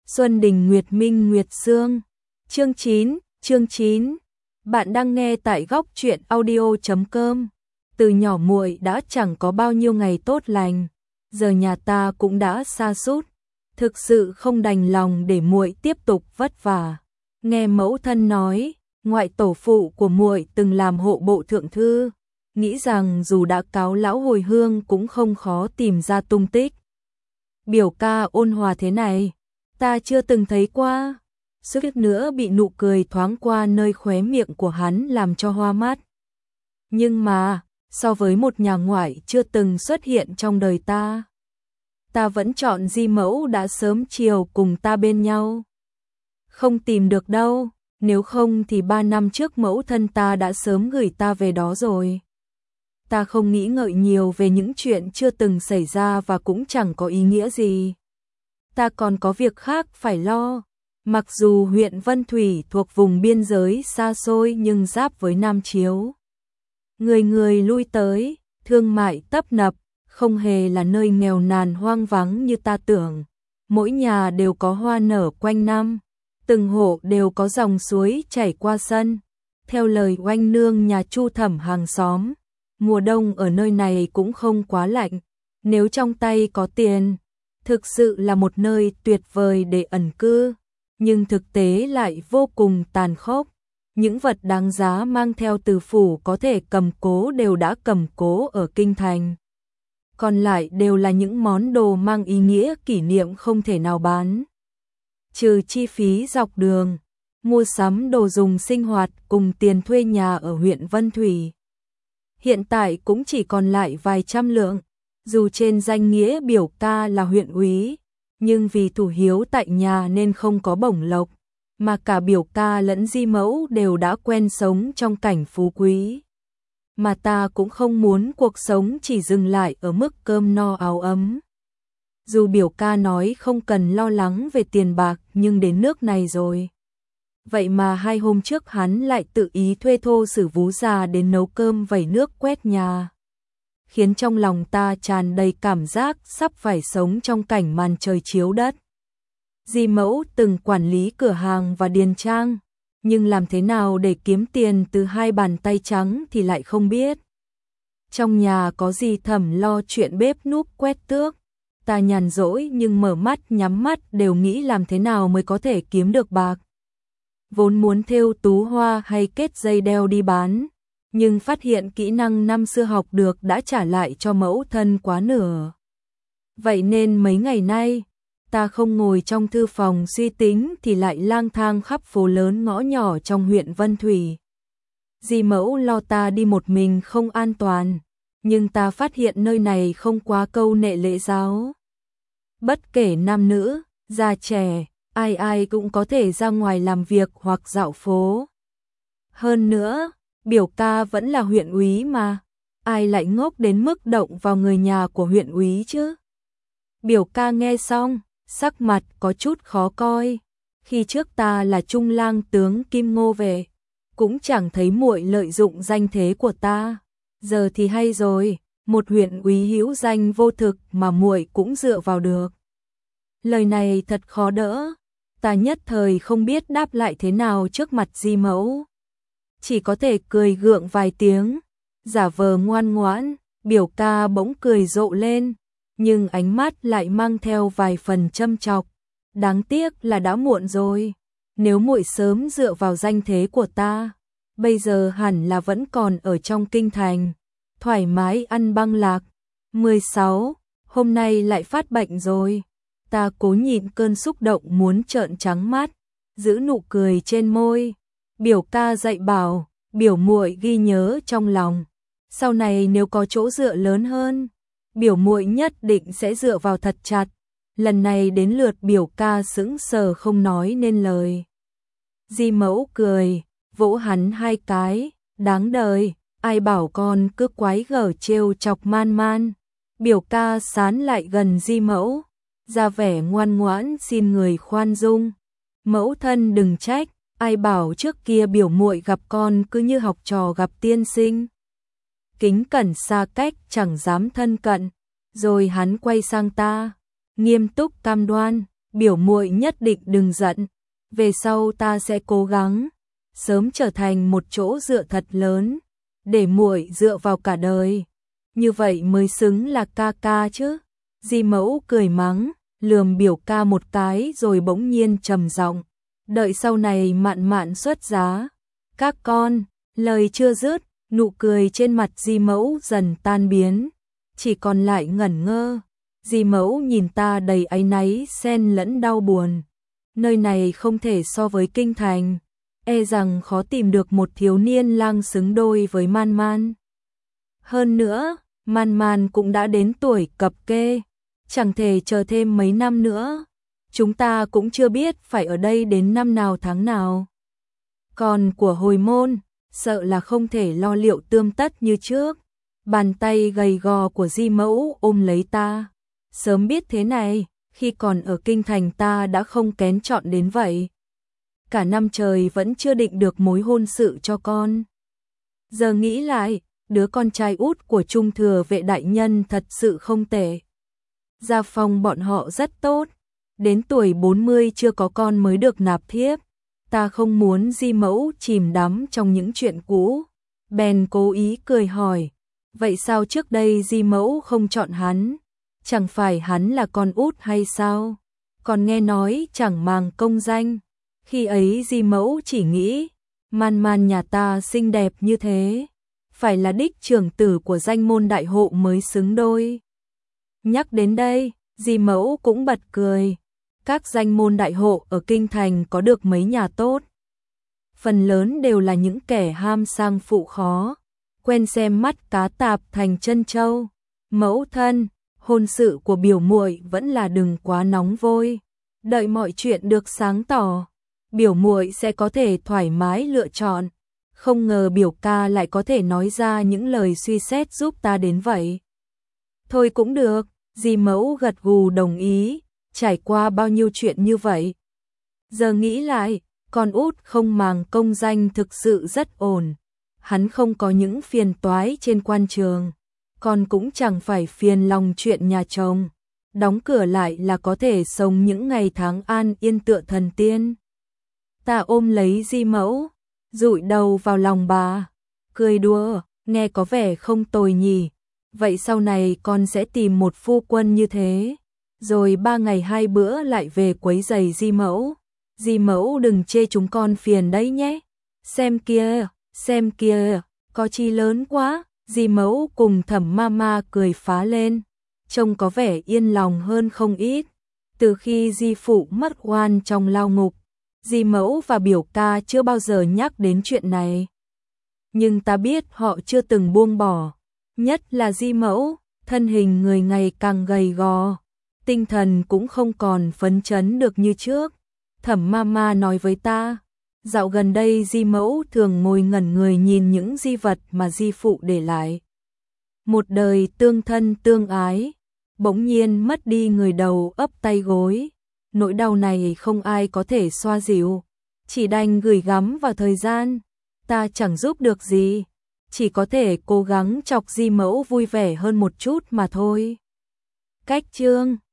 Xuân Đình Nguyệt Minh Nguyệt Sương. Chương 9. Bạn đang nghe tại góc truyện audio.com. Từ nhỏ muội đã chẳng có bao nhiêu ngày tốt lành, giờ nhà ta cũng đã sa sút, thực sự không đành lòng để muội tiếp tục vất vả. Nghe mẫu thân nói, ngoại tổ phụ của muội từng làm hộ bộ thượng thư, nghĩ rằng dù đã cáo lão hồi hương cũng không khó tìm ra tung tích. Biểu ca ôn hòa thế này, ta chưa từng thấy qua. Suýt nữa bị nụ cười thoáng qua nơi khóe miệng của hắn làm cho hoa mắt. Nhưng mà, so với một nhà ngoại chưa từng xuất hiện trong đời ta vẫn chọn Di mẫu đã sớm chiều cùng ta bên nhau. Không tìm được đâu, nếu không thì 3 năm trước mẫu thân ta đã sớm gửi ta về đó rồi. Ta không nghĩ ngợi nhiều về những chuyện chưa từng xảy ra và cũng chẳng có ý nghĩa gì. Ta còn có việc khác phải lo. Mặc dù huyện Vân Thủy thuộc vùng biên giới xa xôi nhưng giáp với Nam Chiếu. Người người lui tới, thương mại tấp nập, không hề là nơi nghèo nàn hoang vắng như ta tưởng. Mỗi nhà đều có hoa nở quanh năm, từng hộ đều có dòng suối chảy qua sân. Theo lời oanh nương nhà Chu Thẩm hàng xóm, mùa đông ở nơi này cũng không quá lạnh, nếu trong tay có tiền, thực sự là một nơi tuyệt vời để ẩn cư. Nhưng thực tế lại vô cùng tàn khốc. Những vật đáng giá mang theo từ phủ có thể cầm cố đều đã cầm cố ở kinh thành. Còn lại đều là những món đồ mang ý nghĩa kỷ niệm không thể nào bán. Trừ chi phí dọc đường, mua sắm đồ dùng sinh hoạt cùng tiền thuê nhà ở huyện Vân Thủy. Hiện tại cũng chỉ còn lại vài trăm lượng, dù trên danh nghĩa biểu ca là huyện úy. Nhưng vì thủ hiếu tại nhà nên không có bổng lộc, mà cả biểu ca lẫn Di mẫu đều đã quen sống trong cảnh phú quý. Mà ta cũng không muốn cuộc sống chỉ dừng lại ở mức cơm no áo ấm. Dù biểu ca nói không cần lo lắng về tiền bạc nhưng đến nước này rồi. Vậy mà 2 hôm trước hắn lại tự ý thuê thô sử vú già đến nấu cơm vẩy nước quét nhà, khiến trong lòng ta tràn đầy cảm giác sắp phải sống trong cảnh màn trời chiếu đất. Di mẫu từng quản lý cửa hàng và điền trang, nhưng làm thế nào để kiếm tiền từ 2 bàn tay trắng thì lại không biết. Trong nhà có Di Thẩm lo chuyện bếp núc quét tước, ta nhàn rỗi nhưng mở mắt nhắm mắt đều nghĩ làm thế nào mới có thể kiếm được bạc. Vốn muốn thêu tú hoa hay kết dây đeo đi bán, nhưng phát hiện kỹ năng năm xưa học được đã trả lại cho mẫu thân quá nửa. Vậy nên mấy ngày nay, ta không ngồi trong thư phòng suy tính thì lại lang thang khắp phố lớn ngõ nhỏ trong huyện Vân Thủy. Di mẫu lo ta đi một mình không an toàn, nhưng ta phát hiện nơi này không quá câu nệ lễ giáo. Bất kể nam nữ, già trẻ, ai ai cũng có thể ra ngoài làm việc hoặc dạo phố. Hơn nữa, biểu ca vẫn là huyện úy mà, ai lại ngốc đến mức động vào người nhà của huyện úy chứ? Biểu ca nghe xong, sắc mặt có chút khó coi. Khi trước ta là trung lang tướng Kim Ngô về, cũng chẳng thấy muội lợi dụng danh thế của ta. Giờ thì hay rồi, một huyện úy hữu danh vô thực mà muội cũng dựa vào được. Lời này thật khó đỡ, ta nhất thời không biết đáp lại thế nào trước mặt Di mẫu. Chỉ có thể cười gượng vài tiếng, giả vờ ngoan ngoãn. Biểu ca bỗng cười rộ lên, nhưng ánh mắt lại mang theo vài phần châm chọc. Đáng tiếc là đã muộn rồi, nếu muội sớm dựa vào danh thế của ta, bây giờ hẳn là vẫn còn ở trong kinh thành, thoải mái ăn băng lạc. 16. Hôm nay lại phát bệnh rồi. Ta cố nhịn cơn xúc động muốn trợn trắng mắt, giữ nụ cười trên môi. Biểu ca dạy bảo, biểu muội ghi nhớ trong lòng. Sau này nếu có chỗ dựa lớn hơn, biểu muội nhất định sẽ dựa vào thật chặt. Lần này đến lượt biểu ca sững sờ không nói nên lời. Di mẫu cười, vỗ hắn 2 cái, đáng đời, ai bảo con cứ quái gở trêu chọc man man. Biểu ca sán lại gần Di mẫu, ra vẻ ngoan ngoãn xin người khoan dung. Mẫu thân đừng trách, ai bảo trước kia biểu muội gặp con cứ như học trò gặp tiên sinh. Kính cẩn xa cách chẳng dám thân cận. Rồi hắn quay sang ta, nghiêm túc cam đoan, biểu muội nhất định đừng giận, về sau ta sẽ cố gắng sớm trở thành một chỗ dựa thật lớn, để muội dựa vào cả đời. Như vậy mới xứng là ca ca chứ. Di Mẫu cười mắng, lườm biểu ca một cái rồi bỗng nhiên trầm giọng, đợi sau này Mạn Mạn xuất giá, các con. Lời chưa dứt, nụ cười trên mặt Di Mẫu dần tan biến, chỉ còn lại ngẩn ngơ. Di Mẫu nhìn ta đầy áy náy xen lẫn đau buồn. Nơi này không thể so với kinh thành, e rằng khó tìm được một thiếu niên lang xứng đôi với Man Man. Hơn nữa, Man Man cũng đã đến tuổi cập kê, chẳng thể chờ thêm mấy năm nữa. Chúng ta cũng chưa biết phải ở đây đến năm nào tháng nào. Còn của Hồi Môn, sợ là không thể lo liệu tươm tất như trước. Bàn tay gầy gò của Di Mẫu ôm lấy ta. Sớm biết thế này, khi còn ở kinh thành ta đã không kén chọn đến vậy. Cả năm trời vẫn chưa định được mối hôn sự cho con. Giờ nghĩ lại, đứa con trai út của Trung Thừa Vệ đại nhân thật sự không tệ. Gia phong bọn họ rất tốt, đến tuổi 40 chưa có con mới được nạp thiếp. Ta không muốn Di Mẫu chìm đắm trong những chuyện cũ, bèn cố ý cười hỏi, vậy sao trước đây Di Mẫu không chọn hắn? Chẳng phải hắn là con út hay sao? Còn nghe nói chẳng màng công danh. Khi ấy Di Mẫu chỉ nghĩ, Man Man nhà ta xinh đẹp như thế, phải là đích trưởng tử của danh môn đại hộ mới xứng đôi. Nhắc đến đây, Di Mẫu cũng bật cười. Các danh môn đại hộ ở kinh thành có được mấy nhà tốt. Phần lớn đều là những kẻ ham sang phụ khó, quen xem mắt cá tạp thành chân trâu. Mẫu thân, hôn sự của biểu muội vẫn là đừng quá nóng vội, đợi mọi chuyện được sáng tỏ, biểu muội sẽ có thể thoải mái lựa chọn. Không ngờ biểu ca lại có thể nói ra những lời suy xét giúp ta đến vậy. Thôi cũng được, Di Mẫu gật gù đồng ý, trải qua bao nhiêu chuyện như vậy. Giờ nghĩ lại, con út không màng công danh thực sự rất ổn. Hắn không có những phiền toái trên quan trường, con cũng chẳng phải phiền lòng chuyện nhà chồng. Đóng cửa lại là có thể sống những ngày tháng an yên tựa thần tiên. Ta ôm lấy Di Mẫu, dụi đầu vào lòng bà, cười đùa, nghe có vẻ không tồi nhỉ. Vậy sau này con sẽ tìm một phu quân như thế, rồi 3 ngày 2 bữa lại về quấy rầy Di Mẫu. Di Mẫu đừng chê chúng con phiền đấy nhé. Xem kia, có chi lớn quá. Di Mẫu cùng Thẩm Mama cười phá lên, trông có vẻ yên lòng hơn không ít. Từ khi Di phụ mất oan trong lao ngục, Di Mẫu và biểu ca chưa bao giờ nhắc đến chuyện này. Nhưng ta biết họ chưa từng buông bỏ, nhất là Di Mẫu, thân hình người ngày càng gầy gò, tinh thần cũng không còn phấn chấn được như trước. Thẩm Mama nói với ta, dạo gần đây Di Mẫu thường ngồi ngẩn người nhìn những di vật mà Di phụ để lại. Một đời tương thân tương ái, bỗng nhiên mất đi người đầu ấp tay gối. Nỗi đau này không ai có thể xoa dịu, chỉ đành gửi gắm vào thời gian. Ta chẳng giúp được gì, chỉ có thể cố gắng chọc Di Mẫu vui vẻ hơn một chút mà thôi. Cách chương